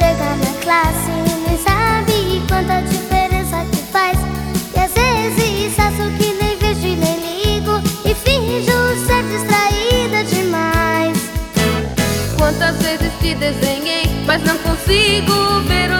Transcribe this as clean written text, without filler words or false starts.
chega na classe e nem sabe quanta diferença que faz. E às vezes faço que nem vejo e nem ligo e finjo ser distraída demais. Quantas vezes te desenhei, mas não consigo ver